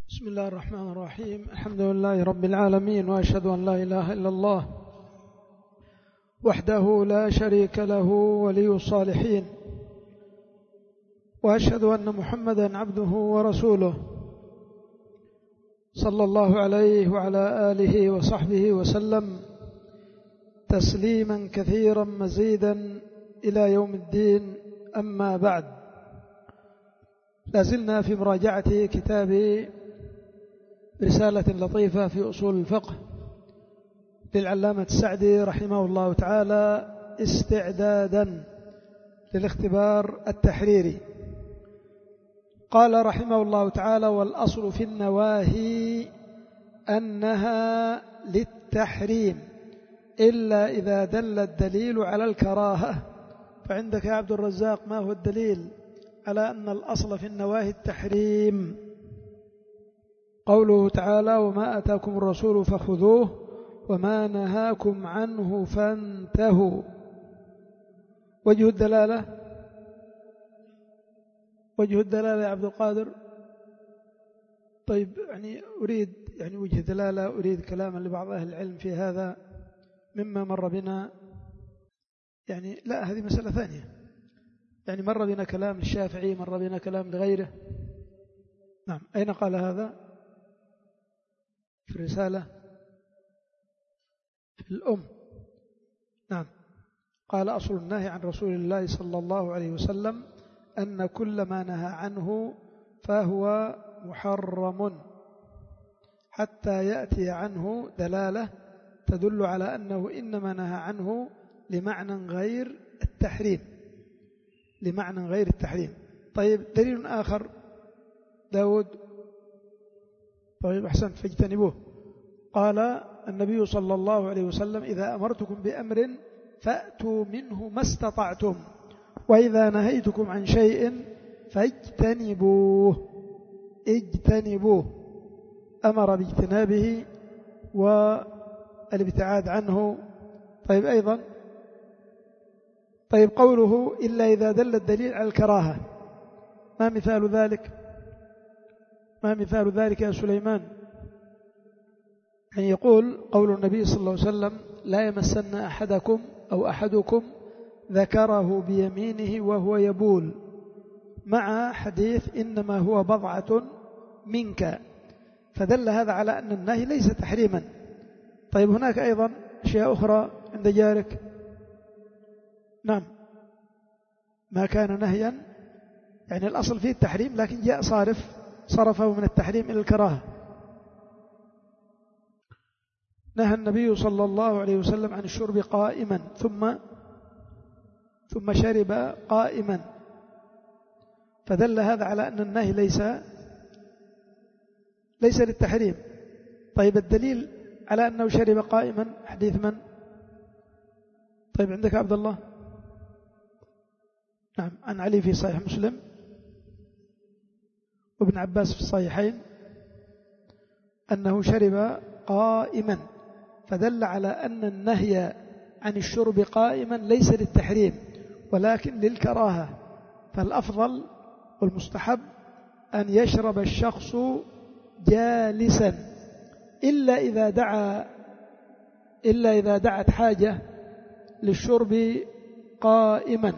بسم الله الرحمن الرحيم. الحمد لله رب العالمين، وأشهد أن لا إله إلا الله وحده لا شريك له ولي الصالحين، وأشهد أن محمدا عبده ورسوله صلى الله عليه وعلى آله وصحبه وسلم تسليما كثيرا مزيدا إلى يوم الدين. أما بعد، لازلنا في مراجعة كتاب رسالة لطيفة في أصول الفقه للعلامة السعدي رحمه الله تعالى، استعدادا للاختبار التحريري. قال رحمه الله تعالى: والأصل في النواهي أنها للتحريم إلا إذا دل الدليل على الكراهة. فعندك يا عبد الرزاق ما هو الدليل على أن الأصل في النواهي التحريم؟ قوله تعالى: وما أتاكم الرسول فخذوه وما نهاكم عنه فانتهوا. وجه الدلالة يا عبد القادر. طيب، أريد وجه دلالة، أريد كلاما لبعض أهل العلم في هذا مما مر بنا. لا، هذه مسألة ثانية. مر بنا كلام الشافعي، مر بنا كلام لغيره. نعم، أين قال هذا؟ في الرسالة، في الأم. نعم، قال: أصل النهي عن رسول الله صلى الله عليه وسلم أن كل ما نهى عنه فهو محرم حتى يأتي عنه دلالة تدل على أنه إنما نهى عنه لمعنى غير التحريم. طيب، دليل آخر داود. طيب، أحسنت، فاجتنبوه. قال النبي صلى الله عليه وسلم: إذا أمرتكم بأمر فأتوا منه ما استطعتم، وإذا نهيتكم عن شيء فاجتنبوه. أمر باجتنابه والابتعاد عنه. طيب، أيضا قوله: إلا إذا دل الدليل على الكراهة، ما مثال ذلك يا سليمان؟ يقول قول النبي صلى الله عليه وسلم: لا يمسن أحدكم ذكره بيمينه وهو يبول، مع حديث إنما هو بضعة منك، فدل هذا على أن النهي ليس تحريما. طيب، هناك أيضا أشياء أخرى عند جارك. نعم، ما كان نهيا الأصل فيه التحريم، لكن جاء صرفه من التحريم إلى الكراهة. نهى النبي صلى الله عليه وسلم عن الشرب قائما ثم شرب قائما، فدل هذا على أن النهي ليس للتحريم. طيب، الدليل على أنه شرب قائما حديث من؟ طيب، عندك عبد الله. نعم، عن علي في صحيح مسلم، وابن عباس في الصحيحين أنه شرب قائما، فدل على أن النهي عن الشرب قائما ليس للتحريم ولكن للكراهة. فالأفضل والمستحب أن يشرب الشخص جالسا، إلا إذا دعت حاجة للشرب قائما،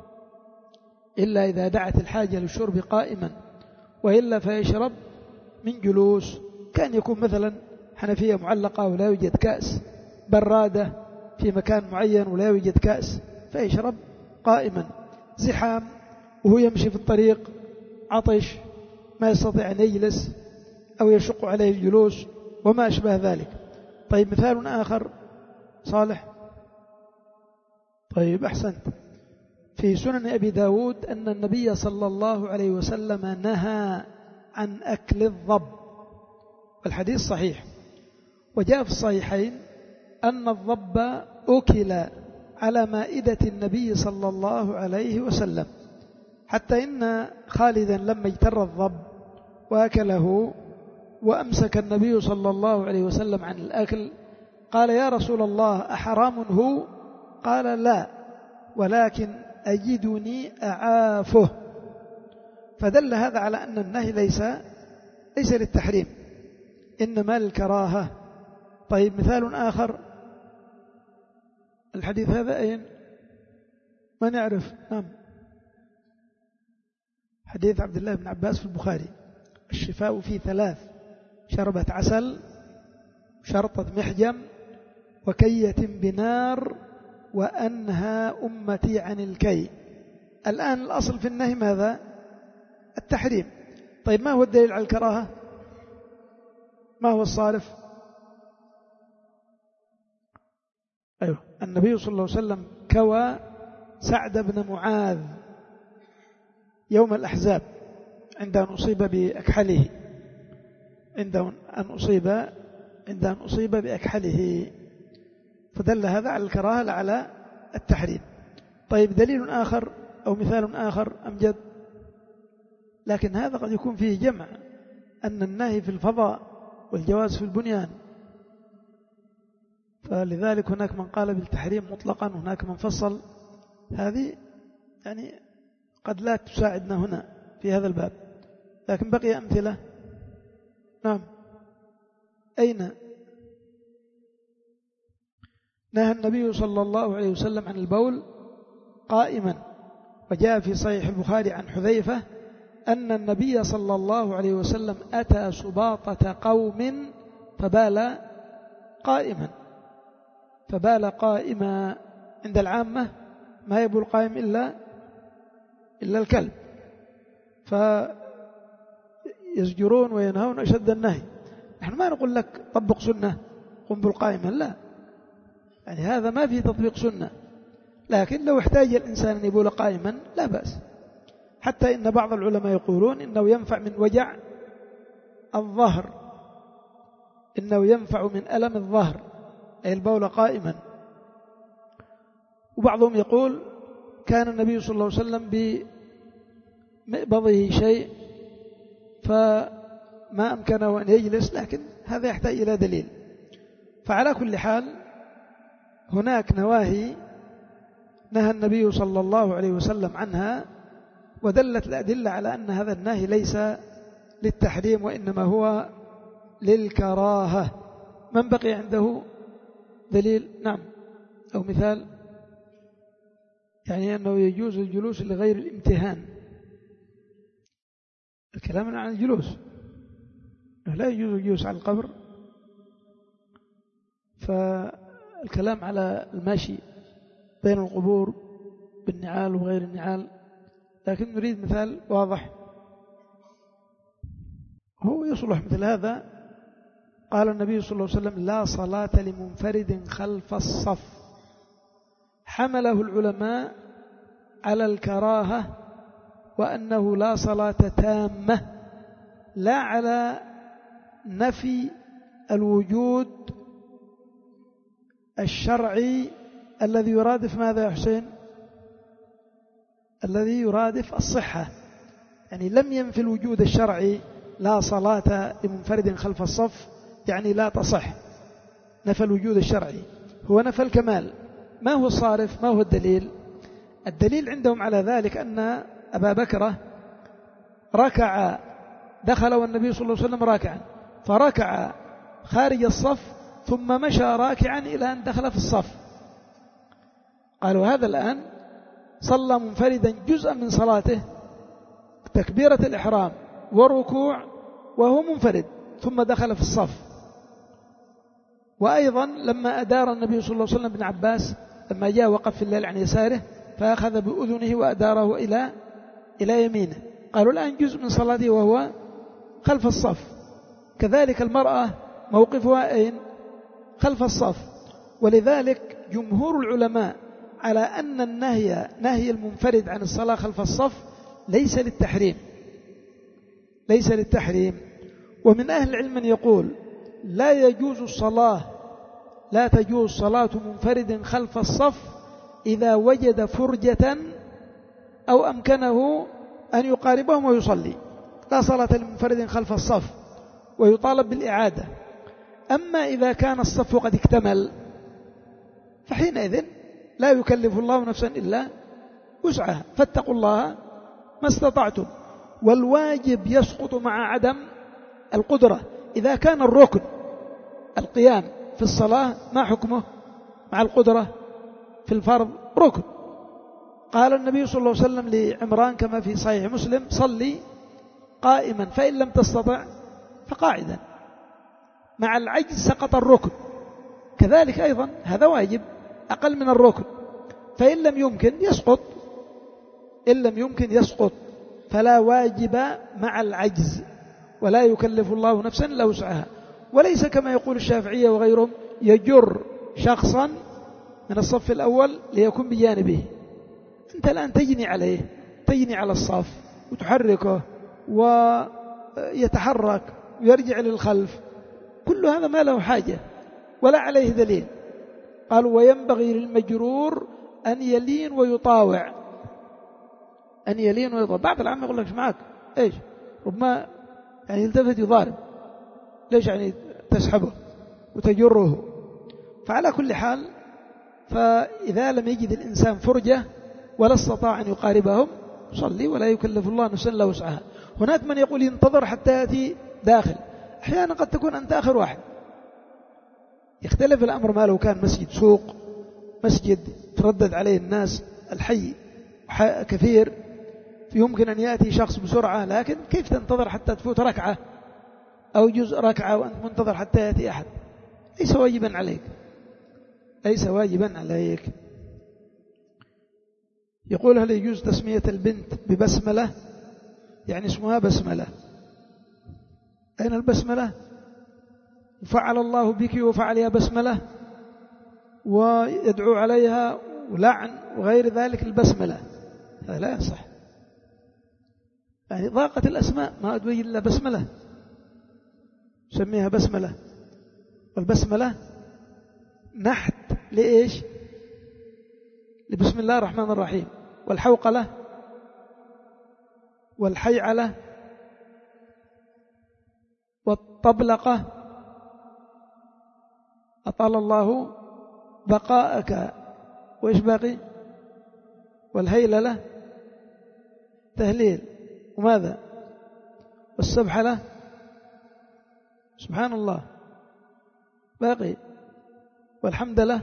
وإلا فيشرب من جلوس. كان يكون مثلا حنفية معلقة ولا يوجد كأس، برادة في مكان معين ولا يوجد كأس، فيشرب قائما. زحام وهو يمشي في الطريق، عطش، ما يستطيع أن يجلس أو يشق عليه الجلوس وما أشبه ذلك. طيب، مثال آخر صالح. طيب، أحسنت. في سنن أبي داود أن النبي صلى الله عليه وسلم نهى عن أكل الضب، والحديث صحيح. وجاء في الصحيحين أن الضب أكل على مائدة النبي صلى الله عليه وسلم، حتى إن خالدا لما اجتر الضب وأكله وأمسك النبي صلى الله عليه وسلم عن الأكل قال: يا رسول الله، أحرام هو؟ قال: لا، ولكن أجدني أعافه. فدل هذا على أن النهي ليس للتحريم، إنما للكراهة. طيب مثال آخر، الحديث هذا أين؟ ما نعرف. نعم، حديث عبد الله بن عباس في البخاري: الشفاء في 3: شربة عسل، شرطة محجم، وكية بنار، وأنهى أمتي عن الكي. الآن الأصل في النهي ماذا؟ التحريم. طيب ما هو الدليل على الكراهة؟ ما هو الصارف؟ أيوه، النبي صلى الله عليه وسلم كوى سعد بن معاذ يوم الأحزاب عند أن أصيب بأكحله، عند أن أصيب بأكحله، فدل هذا على الكراهة لا على التحريم. طيب دليل آخر أو مثال آخر أمجد، لكن هذا قد يكون فيه جمع، أن النهي في الفضاء والجواز في البنيان، فلذلك هناك من قال بالتحريم مطلقا، هناك من فصل. هذه يعني قد لا تساعدنا هنا في هذا الباب، لكن بقي أمثلة. نعم، أين؟ نهى النبي صلى الله عليه وسلم عن البول قائما، وجاء في صحيح البخاري عن حذيفة أن النبي صلى الله عليه وسلم أتى سباطة قوم فبال قائما. عند العامة ما يبول قائم إلا الكلب، فيزجرون وينهون أشد النهي. نحن ما نقول لك طبق سنة قم بالقائمة، لا، يعني هذا ما فيه تطبيق سنة، لكن لو احتاج الإنسان أن يبول قائما لا بأس. حتى إن بعض العلماء يقولون إنه ينفع من وجع الظهر، إنه ينفع من ألم الظهر أي البول قائما. وبعضهم يقول كان النبي صلى الله عليه وسلم بمئبضه شيء فما أمكنه أن يجلس، لكن هذا يحتاج إلى دليل. فعلى كل حال هناك نواهي نهى النبي صلى الله عليه وسلم عنها، ودلت الأدلة على أن هذا النهي ليس للتحريم وإنما هو للكراهة. من بقي عنده دليل؟ نعم، أو مثال، يعني أنه يجوز الجلوس لغير الامتهان. الكلام عن الجلوس، لا يجوز الجلوس على القبر، فالكلام على المشي بين القبور بالنعال وغير النعال. لكن نريد مثال واضح هو يصلح مثل هذا. قال النبي صلى الله عليه وسلم لا صلاة لمنفرد خلف الصف، حمله العلماء على الكراهة وأنه لا صلاة تامة، لا على نفي الوجود الشرعي الذي يرادف ماذا يا حسين؟ الذي يرادف الصحة. يعني لم ينفي الوجود الشرعي لا صلاة لمنفرد خلف الصف يعني لا تصح، نفى الوجود الشرعي، هو نفى الكمال. ما هو الصارف؟ ما هو الدليل؟ الدليل عندهم على ذلك أن أبا بكر ركع، دخل والنبي صلى الله عليه وسلم راكعا، فركع خارج الصف ثم مشى راكعا إلى أن دخل في الصف. قالوا هذا الآن صلى منفردا جزءا من صلاته، تكبيرة الإحرام وركوع وهو منفرد، ثم دخل في الصف. وأيضا لما أدار النبي صلى الله عليه وسلم بن عباس لما جاء وقف في الليل عن يساره فأخذ بأذنه وأداره إلى يمينه، قالوا الآن جزء من صلاته وهو خلف الصف. كذلك المرأة موقفها أين؟ خلف الصف. ولذلك جمهور العلماء على أن النهي نهي المنفرد عن الصلاة خلف الصف ليس للتحريم. ومن أهل العلم من يقول لا تجوز صلاة منفرد خلف الصف إذا وجد فرجة أو أمكنه أن يقاربهم ويصلي، لا صلاة لمنفرد خلف الصف ويطالب بالإعادة. أما إذا كان الصف قد اكتمل فحينئذ لا يكلف الله نفسا إلا وسعها، فاتقوا الله ما استطعتم. والواجب يسقط مع عدم القدرة. إذا كان الركن القيام في الصلاة ما حكمه مع القدرة في الفرض؟ ركن. قال النبي صلى الله عليه وسلم لعمران كما في صحيح مسلم: صلي قائما فإن لم تستطع فقاعدا. مع العجز سقط الركن. كذلك أيضا هذا واجب أقل من الركن، فإن لم يمكن يسقط. إن لم يمكن يسقط، فلا واجب مع العجز، ولا يكلف الله نفسا إلا وسعها. وليس كما يقول الشافعية وغيرهم يجر شخصا من الصف الأول ليكون بجانبه. أنت الآن تجني عليه، تجني على الصف وتحركه ويتحرك ويرجع للخلف، كل هذا ما له حاجة ولا عليه دليل. قالوا: وينبغي للمجرور أن يلين ويطاوع. أن يلين ويطاوع. بعض العامة يقول لك: معك إيش؟ ربما يعني يلتفت يضارب، ليش يعني تسحبه وتجره؟ فعلى كل حال، فإذا لم يجد الإنسان فرجة ولا استطاع أن يقاربهم صلي، ولا يكلف الله نفسا إلا وسعها. هناك من يقول ينتظر حتى يأتي داخل. أحيانا قد تكون أنت آخر واحد. يختلف الأمر ما لو كان مسجد سوق، مسجد تردد عليه الناس، الحي كثير، يمكن أن يأتي شخص بسرعة، لكن كيف تنتظر حتى تفوت ركعة أو جزء ركعة وأنت منتظر حتى يأتي أحد؟ ليس واجبا عليك، ليس واجبا عليك. يقول: هل يجوز تسمية البنت ببسملة؟ يعني اسمها بسملة. أين البسملة؟ فعل الله بك وفعل يا بسملة، ويدعو عليها ولعن وغير ذلك. البسملة هذا لا يصح. يعني ضاقت الأسماء، ما أدوي إلا بسملة، سميها بسملة. والبسملة نحت لإيش؟ لبسم الله الرحمن الرحيم. والحوقلة والحيعلة والطبلقة أطال الله بقاءك، وإيش باقي؟ والهيللة تهليل، وماذا؟ والسبحلة سبحان الله باقي، والحمد لله،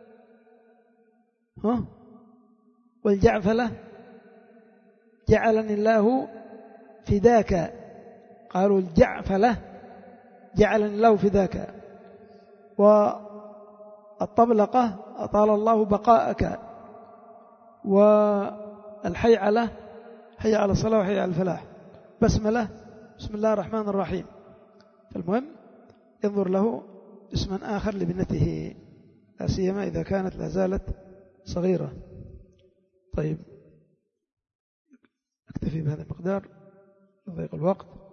والجعفلة جعلني الله فداك. قالوا الجعفلة جعلني الله فداك. والطبلقة أطال الله بقاءك. والحيعلة حي على الصلاة وحي على الفلاح. بسملة بسم الله الرحمن الرحيم. فالمهم ينظر له اسما آخر لابنته، لا سيما إذا كانت لا زالت صغيرة. طيب، أكتفي بهذا المقدار لضيق الوقت.